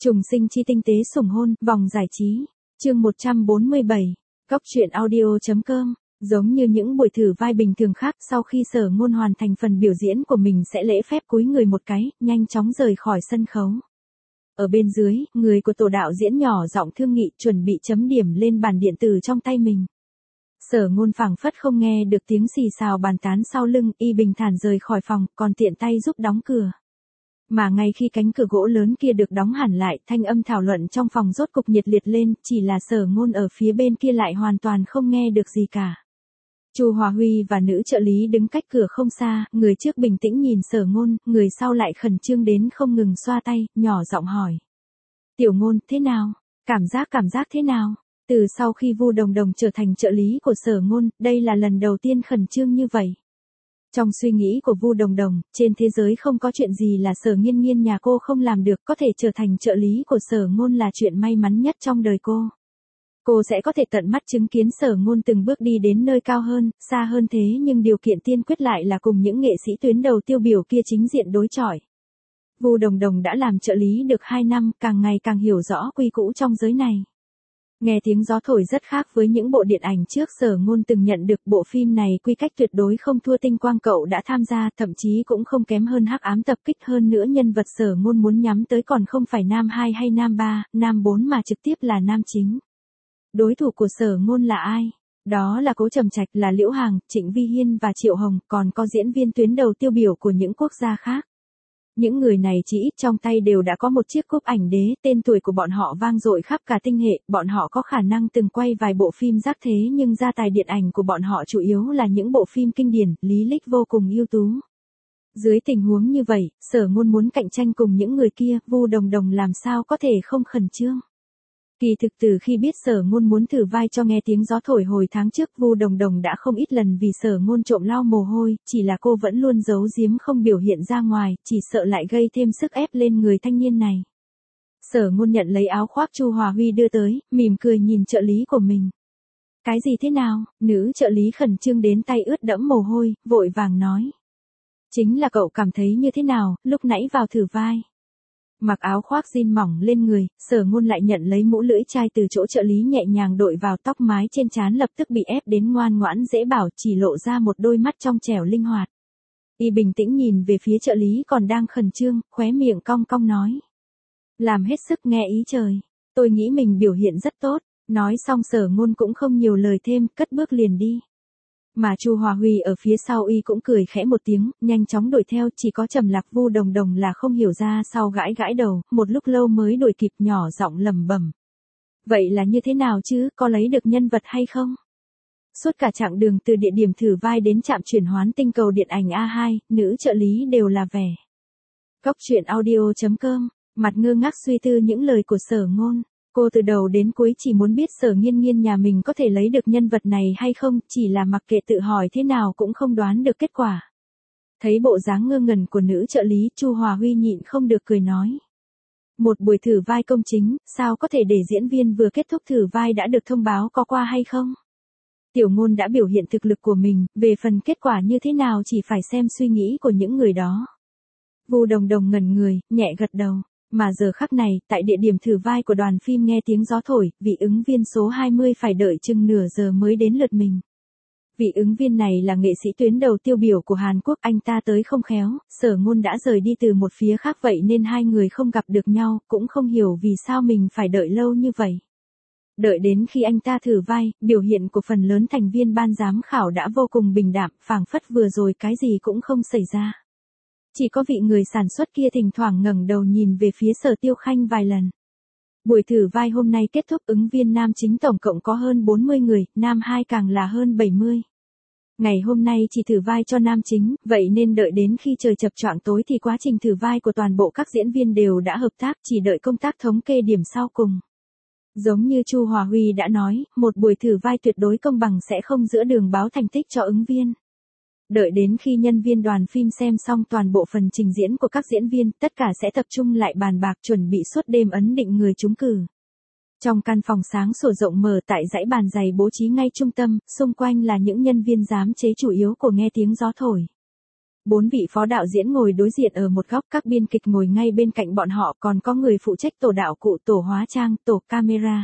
Trùng sinh chi tinh tế sủng hôn, vòng giải trí. Chương 147. Góc truyện audio.com. Giống như những buổi thử vai bình thường khác, sau khi Sở Ngôn hoàn thành phần biểu diễn của mình sẽ lễ phép cúi người một cái, nhanh chóng rời khỏi sân khấu. Ở bên dưới, người của tổ đạo diễn nhỏ giọng thương nghị chuẩn bị chấm điểm lên bàn điện tử trong tay mình. Sở Ngôn phảng phất không nghe được tiếng xì xào bàn tán sau lưng, y bình thản rời khỏi phòng, còn tiện tay giúp đóng cửa. Mà ngay khi cánh cửa gỗ lớn kia được đóng hẳn lại, thanh âm thảo luận trong phòng rốt cục nhiệt liệt lên, chỉ là Sở Ngôn ở phía bên kia lại hoàn toàn không nghe được gì cả. Chu Hòa Huy và nữ trợ lý đứng cách cửa không xa, người trước bình tĩnh nhìn Sở Ngôn, người sau lại khẩn trương đến không ngừng xoa tay, nhỏ giọng hỏi. Tiểu Ngôn, thế nào? Cảm giác thế nào? Từ sau khi Vu Đồng Đồng trở thành trợ lý của Sở Ngôn, đây là lần đầu tiên khẩn trương như vậy. Trong suy nghĩ của Vu Đồng Đồng, trên thế giới không có chuyện gì là Sở Nghiên Nghiên nhà cô không làm được, có thể trở thành trợ lý của Sở Ngôn là chuyện may mắn nhất trong đời cô. Cô sẽ có thể tận mắt chứng kiến Sở Ngôn từng bước đi đến nơi cao hơn, xa hơn thế nhưng điều kiện tiên quyết lại là cùng những nghệ sĩ tuyến đầu tiêu biểu kia chính diện đối chọi. Vu Đồng Đồng đã làm trợ lý được 2 năm, càng ngày càng hiểu rõ quy củ trong giới này. Nghe tiếng gió thổi rất khác với những bộ điện ảnh trước Sở Ngôn từng nhận được, bộ phim này quy cách tuyệt đối không thua Tinh Quang Cậu đã tham gia, thậm chí cũng không kém hơn Hắc Ám Tập Kích, hơn nữa nhân vật Sở Ngôn muốn nhắm tới còn không phải nam 2 hay nam 3, nam 4 mà trực tiếp là nam chính. Đối thủ của Sở Ngôn là ai? Đó là Cố Trầm Trạch, là Liễu Hằng, Trịnh Vi Hiên và Triệu Hồng, còn có diễn viên tuyến đầu tiêu biểu của những quốc gia khác. Những người này chỉ ít trong tay đều đã có một chiếc cúp ảnh đế, tên tuổi của bọn họ vang dội khắp cả tinh hệ, bọn họ có khả năng từng quay vài bộ phim rác thế nhưng gia tài điện ảnh của bọn họ chủ yếu là những bộ phim kinh điển, lý lịch vô cùng ưu tú. Dưới tình huống như vậy, Sở Ngôn muốn cạnh tranh cùng những người kia, Vu Đồng Đồng làm sao có thể không khẩn trương. Kỳ thực từ khi biết Sở Ngôn muốn thử vai cho Nghe Tiếng Gió Thổi hồi tháng trước, Vu Đồng Đồng đã không ít lần vì Sở Ngôn trộm lau mồ hôi, chỉ là cô vẫn luôn giấu giếm không biểu hiện ra ngoài, chỉ sợ lại gây thêm sức ép lên người thanh niên này. Sở Ngôn nhận lấy áo khoác Chu Hòa Huy đưa tới, mỉm cười nhìn trợ lý của mình. Cái gì thế nào? Nữ trợ lý khẩn trương đến tay ướt đẫm mồ hôi, vội vàng nói. Chính là cậu cảm thấy như thế nào, lúc nãy vào thử vai. Mặc áo khoác jean mỏng lên người, Sở Ngôn lại nhận lấy mũ lưỡi chai từ chỗ trợ lý nhẹ nhàng đội vào, tóc mái trên trán lập tức bị ép đến ngoan ngoãn dễ bảo, chỉ lộ ra một đôi mắt trong trẻo linh hoạt. Y bình tĩnh nhìn về phía trợ lý còn đang khẩn trương, khóe miệng cong cong nói. Làm hết sức, nghe ý trời. Tôi nghĩ mình biểu hiện rất tốt. Nói xong Sở Ngôn cũng không nhiều lời thêm, cất bước liền đi. Mà Chu Hòa Huy ở phía sau y cũng cười khẽ một tiếng, nhanh chóng đuổi theo, chỉ có Trầm Lạc Vu Đồng Đồng là không hiểu ra sau, gãi gãi đầu, một lúc lâu mới đuổi kịp, nhỏ giọng lẩm bẩm. Vậy là như thế nào chứ, có lấy được nhân vật hay không? Suốt cả chặng đường từ địa điểm thử vai đến trạm chuyển hoán tinh cầu điện ảnh A2, nữ trợ lý đều là vẻ. Góc truyện audio.com, mặt ngơ ngác suy tư những lời của Sở Ngôn. Cô từ đầu đến cuối chỉ muốn biết Sở Nghiên Nghiên nhà mình có thể lấy được nhân vật này hay không, chỉ là mặc kệ tự hỏi thế nào cũng không đoán được kết quả. Thấy bộ dáng ngơ ngẩn của nữ trợ lý, Chu Hòa Huy nhịn không được cười nói. Một buổi thử vai công chính, sao có thể để diễn viên vừa kết thúc thử vai đã được thông báo có qua hay không? Tiểu Ngôn đã biểu hiện thực lực của mình, về phần kết quả như thế nào chỉ phải xem suy nghĩ của những người đó. Vu Đồng Đồng ngẩn người, nhẹ gật đầu. Mà giờ khắc này, tại địa điểm thử vai của đoàn phim Nghe Tiếng Gió Thổi, vị ứng viên số 20 phải đợi chừng nửa giờ mới đến lượt mình. Vị ứng viên này là nghệ sĩ tuyến đầu tiêu biểu của Hàn Quốc, anh ta tới không khéo, Sở Ngôn đã rời đi từ một phía khác vậy nên hai người không gặp được nhau, cũng không hiểu vì sao mình phải đợi lâu như vậy. Đợi đến khi anh ta thử vai, biểu hiện của phần lớn thành viên ban giám khảo đã vô cùng bình đạm, phảng phất vừa rồi cái gì cũng không xảy ra. Chỉ có vị người sản xuất kia thỉnh thoảng ngẩng đầu nhìn về phía Sở Tiêu Khanh vài lần. Buổi thử vai hôm nay kết thúc, ứng viên nam chính tổng cộng có hơn 40 người, nam 2 càng là hơn 70. Ngày hôm nay chỉ thử vai cho nam chính, vậy nên đợi đến khi trời chập choạng tối thì quá trình thử vai của toàn bộ các diễn viên đều đã hợp tác, chỉ đợi công tác thống kê điểm sau cùng. Giống như Chu Hòa Huy đã nói, một buổi thử vai tuyệt đối công bằng, sẽ không giữa đường báo thành tích cho ứng viên. Đợi đến khi nhân viên đoàn phim xem xong toàn bộ phần trình diễn của các diễn viên, tất cả sẽ tập trung lại bàn bạc chuẩn bị suốt đêm ấn định người trúng cử. Trong căn phòng sáng sủa rộng mở tại dãy bàn giày bố trí ngay trung tâm, xung quanh là những nhân viên giám chế chủ yếu của Nghe Tiếng Gió Thổi. 4 vị phó đạo diễn ngồi đối diện ở một góc, các biên kịch ngồi ngay bên cạnh bọn họ, còn có người phụ trách tổ đạo cụ, tổ hóa trang, tổ camera.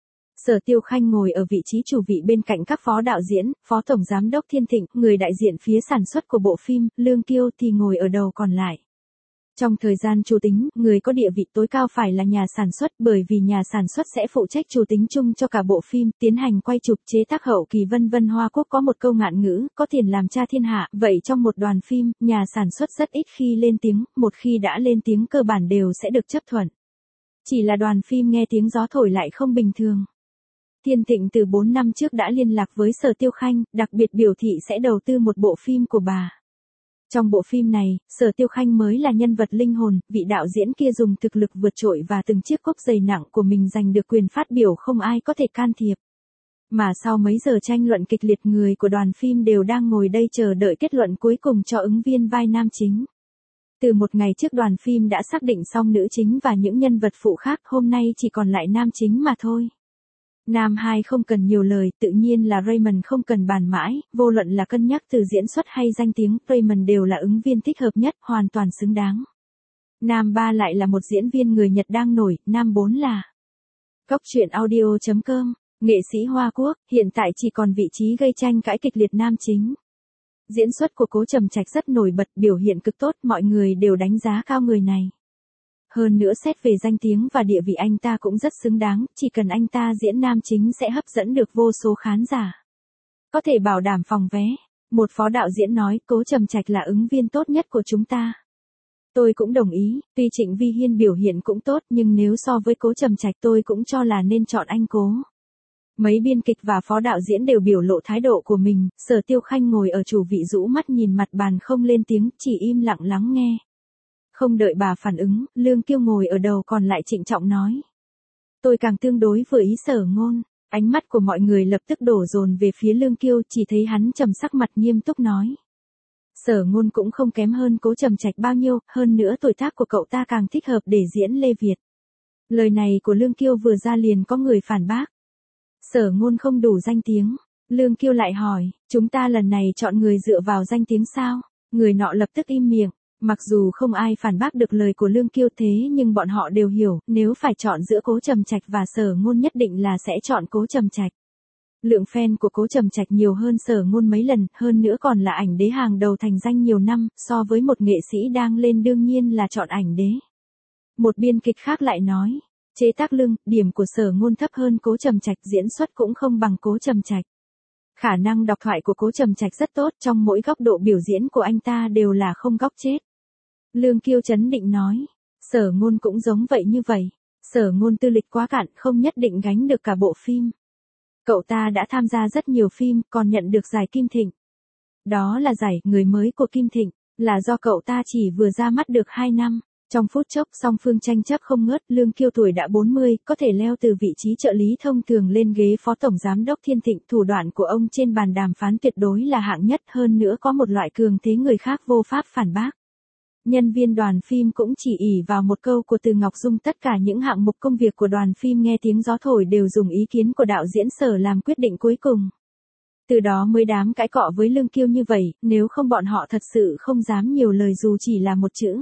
Sở Tiêu Khanh ngồi ở vị trí chủ vị bên cạnh các phó đạo diễn, phó tổng giám đốc Thiên Thịnh, người đại diện phía sản xuất của bộ phim, Lương Kiêu thì ngồi ở đầu còn lại. Trong thời gian chủ tính, người có địa vị tối cao phải là nhà sản xuất, bởi vì nhà sản xuất sẽ phụ trách chủ tính chung cho cả bộ phim, tiến hành quay chụp, chế tác hậu kỳ vân vân. Hoa Quốc có một câu ngạn ngữ, có tiền làm cha thiên hạ, vậy trong một đoàn phim, nhà sản xuất rất ít khi lên tiếng, một khi đã lên tiếng cơ bản đều sẽ được chấp thuận. Chỉ là đoàn phim nghe tiếng gió thổi lại không bình thường. Thiên Thịnh từ 4 năm trước đã liên lạc với Sở Tiêu Khanh, đặc biệt biểu thị sẽ đầu tư một bộ phim của bà. Trong bộ phim này, Sở Tiêu Khanh mới là nhân vật linh hồn, vị đạo diễn kia dùng thực lực vượt trội và từng chiếc cốc dày nặng của mình giành được quyền phát biểu không ai có thể can thiệp. Mà sau mấy giờ tranh luận kịch liệt, người của đoàn phim đều đang ngồi đây chờ đợi kết luận cuối cùng cho ứng viên vai nam chính. Từ một ngày trước đoàn phim đã xác định xong nữ chính và những nhân vật phụ khác, hôm nay chỉ còn lại nam chính mà thôi. Nam hai không cần nhiều lời, tự nhiên là Raymond không cần bàn mãi, vô luận là cân nhắc từ diễn xuất hay danh tiếng, Raymond đều là ứng viên thích hợp nhất, hoàn toàn xứng đáng. Nam ba lại là một diễn viên người Nhật đang nổi, nam 4 là Góc truyện audio.com, nghệ sĩ Hoa Quốc, hiện tại chỉ còn vị trí gây tranh cãi kịch liệt nam chính. Diễn xuất của Cố Trầm Trạch rất nổi bật, biểu hiện cực tốt, mọi người đều đánh giá cao người này. Hơn nữa xét về danh tiếng và địa vị anh ta cũng rất xứng đáng, chỉ cần anh ta diễn nam chính sẽ hấp dẫn được vô số khán giả. Có thể bảo đảm phòng vé. Một phó đạo diễn nói, Cố Trầm Trạch là ứng viên tốt nhất của chúng ta. Tôi cũng đồng ý, tuy Trịnh Vi Hiên biểu hiện cũng tốt nhưng nếu so với Cố Trầm Trạch tôi cũng cho là nên chọn anh Cố. Mấy biên kịch và phó đạo diễn đều biểu lộ thái độ của mình, Sở Tiêu Khanh ngồi ở chủ vị rũ mắt nhìn mặt bàn không lên tiếng, chỉ im lặng lắng nghe. Không đợi bà phản ứng, Lương Kiêu ngồi ở đầu còn lại trịnh trọng nói. Tôi càng tương đối với ý Sở Ngôn, ánh mắt của mọi người lập tức đổ dồn về phía Lương Kiêu, chỉ thấy hắn trầm sắc mặt nghiêm túc nói. Sở Ngôn cũng không kém hơn Cố Trầm Trạch bao nhiêu, hơn nữa tuổi tác của cậu ta càng thích hợp để diễn Lê Việt. Lời này của Lương Kiêu vừa ra liền có người phản bác. Sở Ngôn không đủ danh tiếng. Lương Kiêu lại hỏi, chúng ta lần này chọn người dựa vào danh tiếng sao? Người nọ lập tức im miệng. Mặc dù không ai phản bác được lời của Lương Kiêu thế nhưng bọn họ đều hiểu, nếu phải chọn giữa Cố Trầm Trạch và Sở Ngôn nhất định là sẽ chọn Cố Trầm Trạch. Lượng fan của Cố Trầm Trạch nhiều hơn Sở Ngôn mấy lần, hơn nữa còn là ảnh đế hàng đầu thành danh nhiều năm, so với một nghệ sĩ đang lên đương nhiên là chọn ảnh đế. Một biên kịch khác lại nói, chế tác lưng, điểm của Sở Ngôn thấp hơn Cố Trầm Trạch, diễn xuất cũng không bằng Cố Trầm Trạch. Khả năng đọc thoại của Cố Trầm Trạch rất tốt, trong mỗi góc độ biểu diễn của anh ta đều là không góc chết. Lương Kiêu trấn định nói, Sở Ngôn cũng giống vậy như vậy. Sở Ngôn tư lịch quá cạn, không nhất định gánh được cả bộ phim. Cậu ta đã tham gia rất nhiều phim, còn nhận được giải Kim Thịnh. Đó là giải người mới của Kim Thịnh, là do cậu ta chỉ vừa ra mắt được 2 năm. Trong phút chốc song phương tranh chấp không ngớt, Lương Kiêu tuổi đã 40, có thể leo từ vị trí trợ lý thông thường lên ghế phó tổng giám đốc Thiên Thịnh, thủ đoạn của ông trên bàn đàm phán tuyệt đối là hạng nhất, hơn nữa có một loại cường thế người khác vô pháp phản bác. Nhân viên đoàn phim cũng chỉ ỷ vào một câu của Từ Ngọc Dung, tất cả những hạng mục công việc của đoàn phim nghe tiếng gió thổi đều dùng ý kiến của đạo diễn Sở làm quyết định cuối cùng. Từ đó mới đám cãi cọ với Lương Kiêu như vậy, nếu không bọn họ thật sự không dám nhiều lời dù chỉ là một chữ.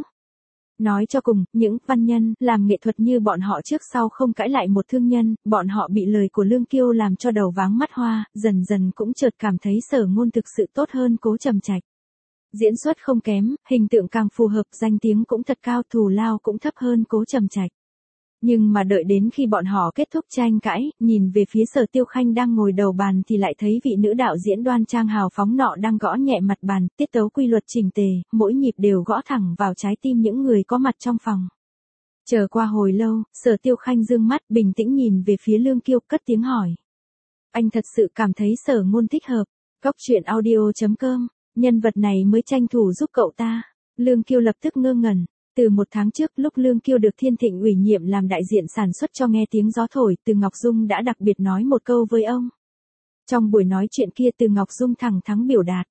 Nói cho cùng, những văn nhân, làm nghệ thuật như bọn họ trước sau không cãi lại một thương nhân, bọn họ bị lời của Lương Kiêu làm cho đầu váng mắt hoa, dần dần cũng chợt cảm thấy Sở Ngôn thực sự tốt hơn Cố Trầm Trạch. Diễn xuất không kém, hình tượng càng phù hợp, danh tiếng cũng thật cao, thù lao cũng thấp hơn Cố Trầm Trạch. Nhưng mà đợi đến khi bọn họ kết thúc tranh cãi, nhìn về phía Sở Tiêu Khanh đang ngồi đầu bàn thì lại thấy vị nữ đạo diễn đoan trang hào phóng nọ đang gõ nhẹ mặt bàn, tiết tấu quy luật chỉnh tề, mỗi nhịp đều gõ thẳng vào trái tim những người có mặt trong phòng. Chờ qua hồi lâu, Sở Tiêu Khanh dương mắt bình tĩnh nhìn về phía Lương Kiêu, cất tiếng hỏi. Anh thật sự cảm thấy Sở Ngôn thích hợp. Góc truyện audio.com, nhân vật này mới tranh thủ giúp cậu ta. Lương Kiêu lập tức ngơ ngẩn. Từ 1 tháng trước, lúc Lương Kiêu được Thiên Thịnh ủy nhiệm làm đại diện sản xuất cho nghe tiếng gió thổi, Từ Ngọc Dung đã đặc biệt nói một câu với ông. Trong buổi nói chuyện kia Từ Ngọc Dung thẳng thắn biểu đạt.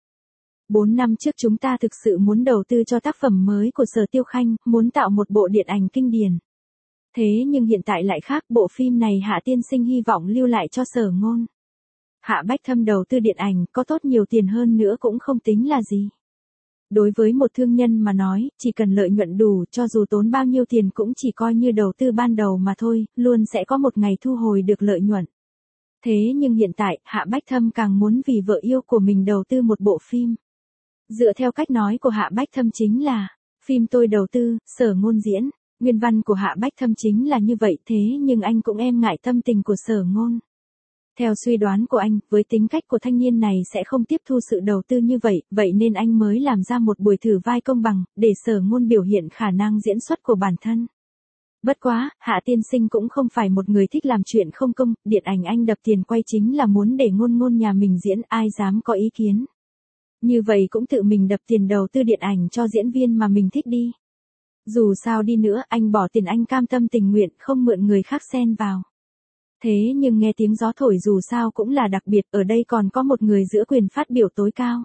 4 năm trước chúng ta thực sự muốn đầu tư cho tác phẩm mới của Sở Tiêu Khanh, muốn tạo một bộ điện ảnh kinh điển. Thế nhưng hiện tại lại khác, bộ phim này Hạ tiên sinh hy vọng lưu lại cho Sở Ngôn. Hạ Bách Thâm đầu tư điện ảnh, có tốt nhiều tiền hơn nữa cũng không tính là gì. Đối với một thương nhân mà nói, chỉ cần lợi nhuận đủ, cho dù tốn bao nhiêu tiền cũng chỉ coi như đầu tư ban đầu mà thôi, luôn sẽ có một ngày thu hồi được lợi nhuận. Thế nhưng hiện tại, Hạ Bách Thâm càng muốn vì vợ yêu của mình đầu tư một bộ phim. Dựa theo cách nói của Hạ Bách Thâm chính là, phim tôi đầu tư, Sở Ngôn diễn. Nguyên văn của Hạ Bách Thâm chính là như vậy, thế nhưng anh cũng e ngại tâm tình của Sở Ngôn. Theo suy đoán của anh, với tính cách của thanh niên này sẽ không tiếp thu sự đầu tư như vậy, vậy nên anh mới làm ra một buổi thử vai công bằng, để Sở Ngôn biểu hiện khả năng diễn xuất của bản thân. Bất quá, Hạ tiên sinh cũng không phải một người thích làm chuyện không công, điện ảnh anh đập tiền quay chính là muốn để Ngôn Ngôn nhà mình diễn, ai dám có ý kiến. Như vậy cũng tự mình đập tiền đầu tư điện ảnh cho diễn viên mà mình thích đi. Dù sao đi nữa, anh bỏ tiền, anh cam tâm tình nguyện, không mượn người khác xen vào. Thế nhưng nghe tiếng gió thổi dù sao cũng là đặc biệt, ở đây còn có một người giữ quyền phát biểu tối cao.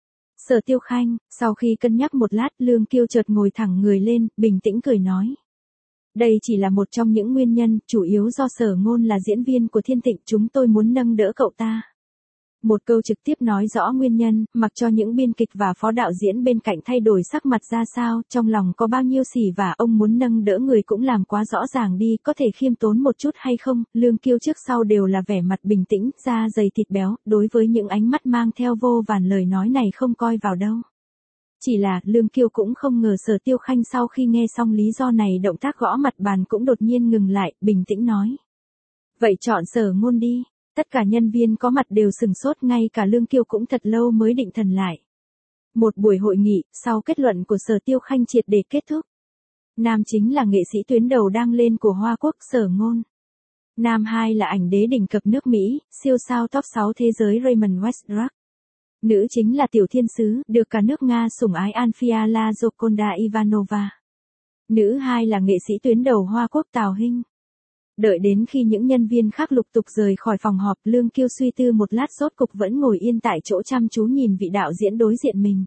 Sở Tiêu Khanh, sau khi cân nhắc một lát, Lương Kiêu chợt ngồi thẳng người lên, bình tĩnh cười nói. Đây chỉ là một trong những nguyên nhân, chủ yếu do Sở Ngôn là diễn viên của Thiên Tịnh, chúng tôi muốn nâng đỡ cậu ta. Một câu trực tiếp nói rõ nguyên nhân, mặc cho những biên kịch và phó đạo diễn bên cạnh thay đổi sắc mặt ra sao, trong lòng có bao nhiêu xỉ và ông muốn nâng đỡ người cũng làm quá rõ ràng đi, có thể khiêm tốn một chút hay không. Lương Kiêu trước sau đều là vẻ mặt bình tĩnh, da dày thịt béo, đối với những ánh mắt mang theo vô vàn lời nói này không coi vào đâu. Chỉ là, Lương Kiêu cũng không ngờ Sở Tiêu Khanh sau khi nghe xong lý do này, động tác gõ mặt bàn cũng đột nhiên ngừng lại, bình tĩnh nói. Vậy chọn Sở Ngôn đi. Tất cả nhân viên có mặt đều sừng sốt, ngay cả Lương Kiêu cũng thật lâu mới định thần lại. Một buổi hội nghị, sau kết luận của Sở Tiêu Khanh triệt để kết thúc. Nam chính là nghệ sĩ tuyến đầu đang lên của Hoa Quốc, Sở Ngôn. Nam 2 là ảnh đế đỉnh cấp nước Mỹ, siêu sao top 6 thế giới Raymond Westbrook. Nữ chính là Tiểu Thiên Sứ, được cả nước Nga sủng ái Anfia Lazokonda Ivanova. Nữ 2 là nghệ sĩ tuyến đầu Hoa Quốc Tào Hinh. Đợi đến khi những nhân viên khác lục tục rời khỏi phòng họp, Lương Kiêu suy tư một lát rốt cục vẫn ngồi yên tại chỗ chăm chú nhìn vị đạo diễn đối diện mình.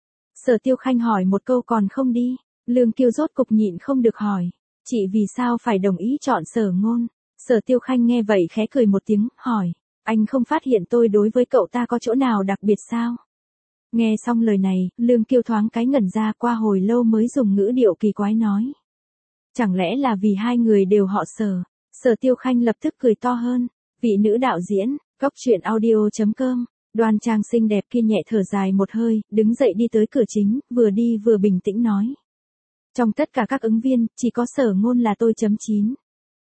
Sở Tiêu Khanh hỏi một câu còn không đi. Lương Kiêu rốt cục nhịn không được hỏi. Chị vì sao phải đồng ý chọn Sở Ngôn? Sở Tiêu Khanh nghe vậy khẽ cười một tiếng, hỏi. Anh không phát hiện tôi đối với cậu ta có chỗ nào đặc biệt sao? Nghe xong lời này, Lương Kiêu thoáng cái ngẩn ra, qua hồi lâu mới dùng ngữ điệu kỳ quái nói. Chẳng lẽ là vì hai người đều họ Sở? Sở Tiêu Khanh lập tức cười to hơn. Vị nữ đạo diễn, Cóc Truyện Audio.com. Đoan trang xinh đẹp kia nhẹ thở dài một hơi, đứng dậy đi tới cửa chính, vừa đi vừa bình tĩnh nói. Trong tất cả các ứng viên, chỉ có Sở Ngôn là tôi chấm 9.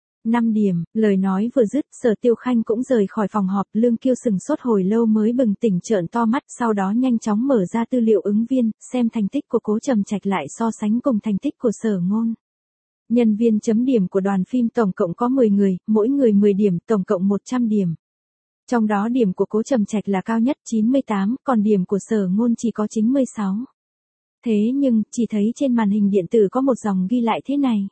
5 điểm, lời nói vừa dứt, Sở Tiêu Khanh cũng rời khỏi phòng họp. Lương Kiêu sừng sốt hồi lâu mới bừng tỉnh trợn to mắt, sau đó nhanh chóng mở ra tư liệu ứng viên, xem thành tích của Cố Trầm Trạch lại so sánh cùng thành tích của Sở Ngôn. Nhân viên chấm điểm của đoàn phim tổng cộng có 10 người, mỗi người 10 điểm, tổng cộng 100 điểm. Trong đó điểm của Cố Trầm Trạch là cao nhất 98, còn điểm của Sở Ngôn chỉ có 96. Thế nhưng, chỉ thấy trên màn hình điện tử có một dòng ghi lại thế này.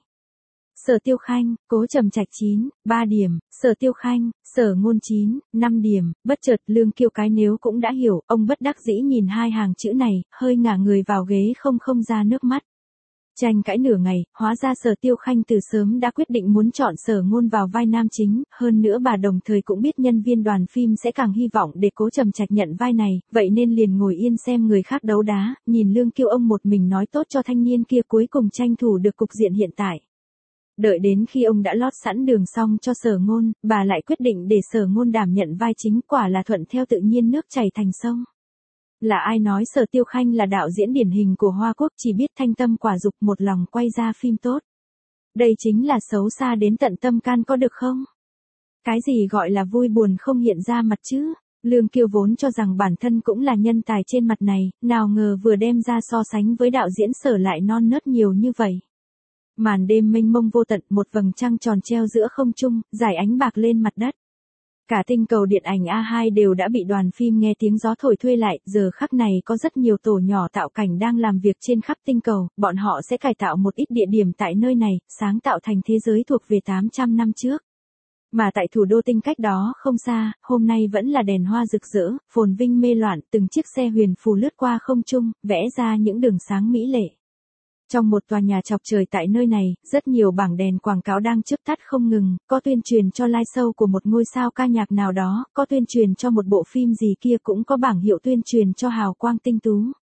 Sở Tiêu Khanh, Cố Trầm Trạch 9, 3 điểm, Sở Tiêu Khanh, Sở Ngôn 9, 5 điểm, bất chợt Lương Kiêu cái nếu cũng đã hiểu, ông bất đắc dĩ nhìn hai hàng chữ này, hơi ngả người vào ghế không ra nước mắt. Tranh cãi nửa ngày, hóa ra Sở Tiêu Khanh từ sớm đã quyết định muốn chọn Sở Ngôn vào vai nam chính, hơn nữa bà đồng thời cũng biết nhân viên đoàn phim sẽ càng hy vọng để Cố Trầm Trạch nhận vai này, vậy nên liền ngồi yên xem người khác đấu đá, nhìn Lương Kiêu ông một mình nói tốt cho thanh niên kia cuối cùng tranh thủ được cục diện hiện tại. Đợi đến khi ông đã lót sẵn đường xong cho Sở Ngôn, bà lại quyết định để Sở Ngôn đảm nhận vai chính, quả là thuận theo tự nhiên nước chảy thành sông. Là ai nói Sở Tiêu Khanh là đạo diễn điển hình của Hoa Quốc, chỉ biết thanh tâm quả dục một lòng quay ra phim tốt. Đây chính là xấu xa đến tận tâm can có được không? Cái gì gọi là vui buồn không hiện ra mặt chứ? Lương Kiêu vốn cho rằng bản thân cũng là nhân tài trên mặt này, nào ngờ vừa đem ra so sánh với đạo diễn Sở lại non nớt nhiều như vậy. Màn đêm mênh mông vô tận, một vầng trăng tròn treo giữa không trung, rải ánh bạc lên mặt đất. Cả tinh cầu điện ảnh A2 đều đã bị đoàn phim nghe tiếng gió thổi thuê lại, giờ khắc này có rất nhiều tổ nhỏ tạo cảnh đang làm việc trên khắp tinh cầu, bọn họ sẽ cải tạo một ít địa điểm tại nơi này, sáng tạo thành thế giới thuộc về 800 năm trước. Mà tại thủ đô tinh cách đó không xa, hôm nay vẫn là đèn hoa rực rỡ, phồn vinh mê loạn, từng chiếc xe huyền phù lướt qua không trung, vẽ ra những đường sáng mỹ lệ. Trong một tòa nhà chọc trời tại nơi này, rất nhiều bảng đèn quảng cáo đang chớp tắt không ngừng, có tuyên truyền cho live show của một ngôi sao ca nhạc nào đó, có tuyên truyền cho một bộ phim gì kia, cũng có bảng hiệu tuyên truyền cho hào quang tinh tú.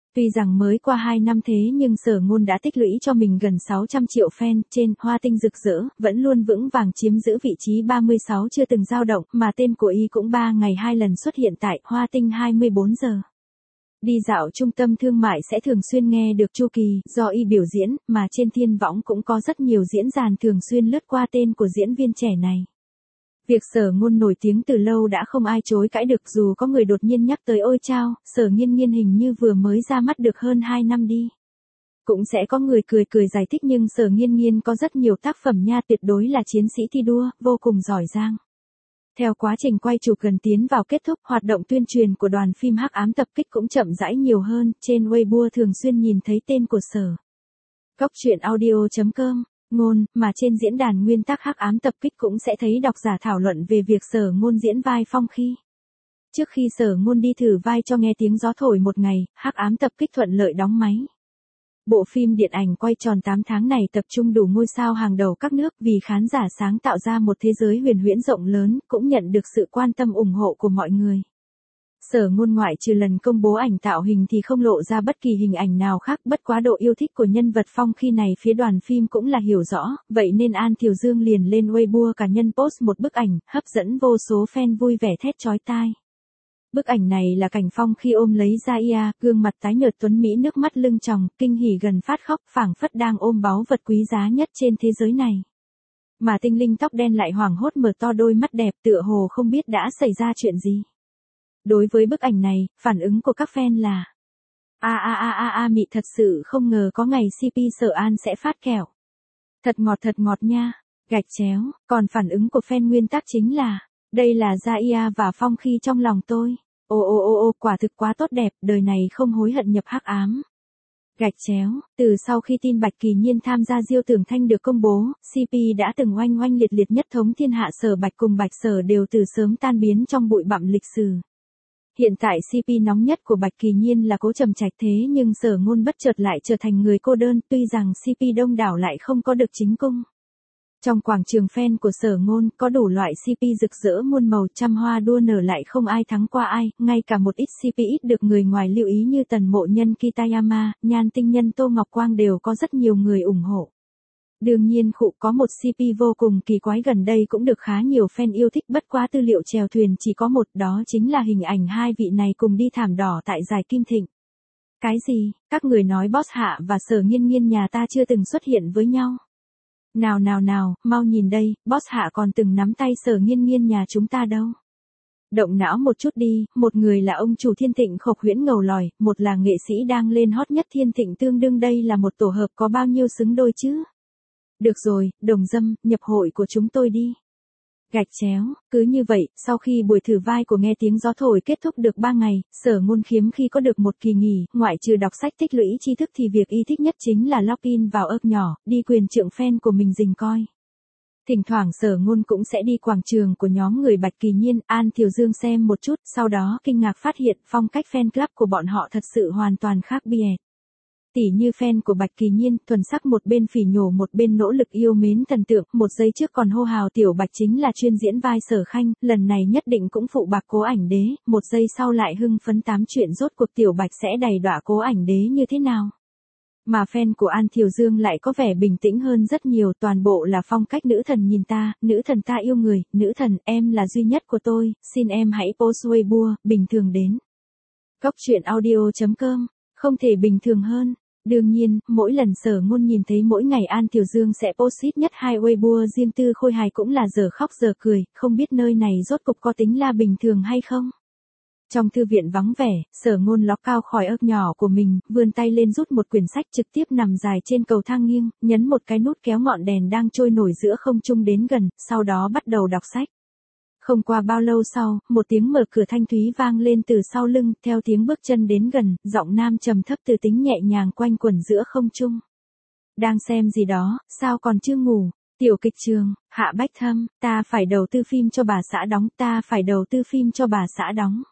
Tuy rằng mới qua 2 năm thế nhưng Sở Ngôn đã tích lũy cho mình gần 600 triệu fan trên Hoa Tinh Rực Rỡ, vẫn luôn vững vàng chiếm giữ vị trí 36 chưa từng dao động, mà tên của y cũng 3 ngày 2 lần xuất hiện tại Hoa Tinh 24 giờ. Đi dạo trung tâm thương mại sẽ thường xuyên nghe được Chu Kỳ do y biểu diễn, mà trên thiên võng cũng có rất nhiều diễn đàn thường xuyên lướt qua tên của diễn viên trẻ này. Việc Sở Ngôn nổi tiếng từ lâu đã không ai chối cãi được, dù có người đột nhiên nhắc tới ôi chao, Sở Nghiên Nghiên hình như vừa mới ra mắt được hơn 2 năm đi. Cũng sẽ có người cười cười giải thích nhưng Sở Nghiên Nghiên có rất nhiều tác phẩm nha, tuyệt đối là chiến sĩ thi đua, vô cùng giỏi giang. Theo quá trình quay chụp gần tiến vào kết thúc, hoạt động tuyên truyền của đoàn phim Hắc Ám Tập Kích cũng chậm rãi nhiều hơn, trên Weibo thường xuyên nhìn thấy tên của Sở. Góc truyện audio.com Ngôn, mà trên diễn đàn nguyên tắc Hắc Ám Tập Kích cũng sẽ thấy độc giả thảo luận về việc Sở Ngôn diễn vai Phong Khi. Trước khi Sở Ngôn đi thử vai cho Nghe Tiếng Gió Thổi một ngày, Hắc Ám Tập Kích thuận lợi đóng máy. Bộ phim điện ảnh quay tròn 8 tháng này tập trung đủ ngôi sao hàng đầu các nước vì khán giả sáng tạo ra một thế giới huyền huyễn rộng lớn, cũng nhận được sự quan tâm ủng hộ của mọi người. Sở Ngôn ngoại trừ lần công bố ảnh tạo hình thì không lộ ra bất kỳ hình ảnh nào khác, bất quá độ yêu thích của nhân vật Phong Khi này phía đoàn phim cũng là hiểu rõ, vậy nên An Thiều Dương liền lên Weibo cá nhân post một bức ảnh, hấp dẫn vô số fan vui vẻ thét chói tai. Bức ảnh này là cảnh Phong Khi ôm lấy Gia, gương mặt tái nhợt tuấn mỹ, nước mắt lưng tròng, kinh hỉ gần phát khóc, phảng phất đang ôm báu vật quý giá nhất trên thế giới này. Mà tinh linh tóc đen lại hoảng hốt mở to đôi mắt đẹp, tựa hồ không biết đã xảy ra chuyện gì. Đối với bức ảnh này, phản ứng của các fan là mị, thật sự không ngờ có ngày CP Sở An sẽ phát kẹo. Thật ngọt nha, gạch chéo, còn phản ứng của fan nguyên tắc chính là, đây là Gia và Phong Khi trong lòng tôi. Quả thực quá tốt đẹp, đời này không hối hận nhập hắc ám. Gạch chéo, từ sau khi tin Bạch Kỳ Nhiên tham gia Diêu Tưởng Thanh được công bố, CP đã từng oanh oanh liệt liệt nhất thống thiên hạ, Sở Bạch cùng Bạch Sở đều từ sớm tan biến trong bụi bặm lịch sử. Hiện tại CP nóng nhất của Bạch Kỳ Nhiên là Cố Trầm Trạch, thế nhưng Sở Ngôn bất chợt lại trở thành người cô đơn, tuy rằng CP đông đảo lại không có được chính cung. Trong quảng trường fan của Sở Ngôn có đủ loại CP rực rỡ muôn màu, trăm hoa đua nở lại không ai thắng qua ai, ngay cả một ít CP ít được người ngoài lưu ý như Tần Mộ Nhân Kitayama, Nhan Tinh Nhân Tô Ngọc Quang đều có rất nhiều người ủng hộ. Đương nhiên có một CP vô cùng kỳ quái gần đây cũng được khá nhiều fan yêu thích, bất quá tư liệu chèo thuyền chỉ có một, đó chính là hình ảnh hai vị này cùng đi thảm đỏ tại Giải Kim Thịnh. Cái gì, các người nói Boss Hạ và Sở Nghiên Nghiên nhà ta chưa từng xuất hiện với nhau? Nào, mau nhìn đây, Boss Hạ còn từng nắm tay Sở Nghiên Nghiên nhà chúng ta đâu. Động não một chút đi, một người là ông chủ Thiên Thịnh Khộc Huyễn ngầu lòi, một là nghệ sĩ đang lên hot nhất Thiên Thịnh, tương đương đây là một tổ hợp có bao nhiêu xứng đôi chứ? Được rồi, đồng dâm, nhập hội của chúng tôi đi. Gạch chéo, cứ như vậy, sau khi buổi thử vai của Nghe Tiếng Gió Thổi kết thúc được 3 ngày, Sở Ngôn hiếm khi có được một kỳ nghỉ, ngoại trừ đọc sách tích lũy tri thức thì việc y thích nhất chính là login vào ấp nhỏ, đi quyền trượng fan của mình rình coi. Thỉnh thoảng Sở Ngôn cũng sẽ đi quảng trường của nhóm người Bạch Kỳ Nhiên, An Thiều Dương xem một chút, sau đó kinh ngạc phát hiện phong cách fan club của bọn họ thật sự hoàn toàn khác biệt. Tỉ như fan của Bạch Kỳ Nhiên, thuần sắc một bên phỉ nhổ một bên nỗ lực yêu mến thần tượng, một giây trước còn hô hào Tiểu Bạch chính là chuyên diễn vai Sở Khanh, lần này nhất định cũng phụ bạc Cố Ảnh Đế, một giây sau lại hưng phấn tám chuyện rốt cuộc Tiểu Bạch sẽ đày đọa Cố Ảnh Đế như thế nào. Mà fan của An Thiều Dương lại có vẻ bình tĩnh hơn rất nhiều, toàn bộ là phong cách nữ thần nhìn ta, nữ thần ta yêu người, nữ thần em là duy nhất của tôi, xin em hãy post Weibo, bình thường đến. Góc truyện audio.com, không thể bình thường hơn. Đương nhiên, mỗi lần Sở Ngôn nhìn thấy mỗi ngày An Thiều Dương sẽ post ít nhất 2 Weibo riêng tư khôi hài cũng là giờ khóc giờ cười, không biết nơi này rốt cục có tính là bình thường hay không. Trong thư viện vắng vẻ, Sở Ngôn ló cao khỏi ấp nhỏ của mình, vươn tay lên rút một quyển sách, trực tiếp nằm dài trên cầu thang nghiêng, nhấn một cái nút kéo ngọn đèn đang trôi nổi giữa không trung đến gần, sau đó bắt đầu đọc sách. Không qua bao lâu sau, một tiếng mở cửa thanh thúy vang lên từ sau lưng, theo tiếng bước chân đến gần, giọng nam trầm thấp từ tính nhẹ nhàng quanh quẩn giữa không trung. Đang xem gì đó, sao còn chưa ngủ? Tiểu kịch trường, Hạ Bách Thâm, ta phải đầu tư phim cho bà xã đóng, ta phải đầu tư phim cho bà xã đóng.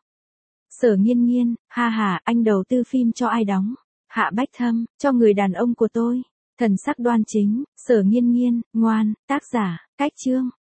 Sở Nghiên Nghiên, ha, anh đầu tư phim cho ai đóng? Hạ Bách Thâm, cho người đàn ông của tôi. Thần sắc đoan chính, Sở Nghiên Nghiên, ngoan, tác giả, Cách Chương.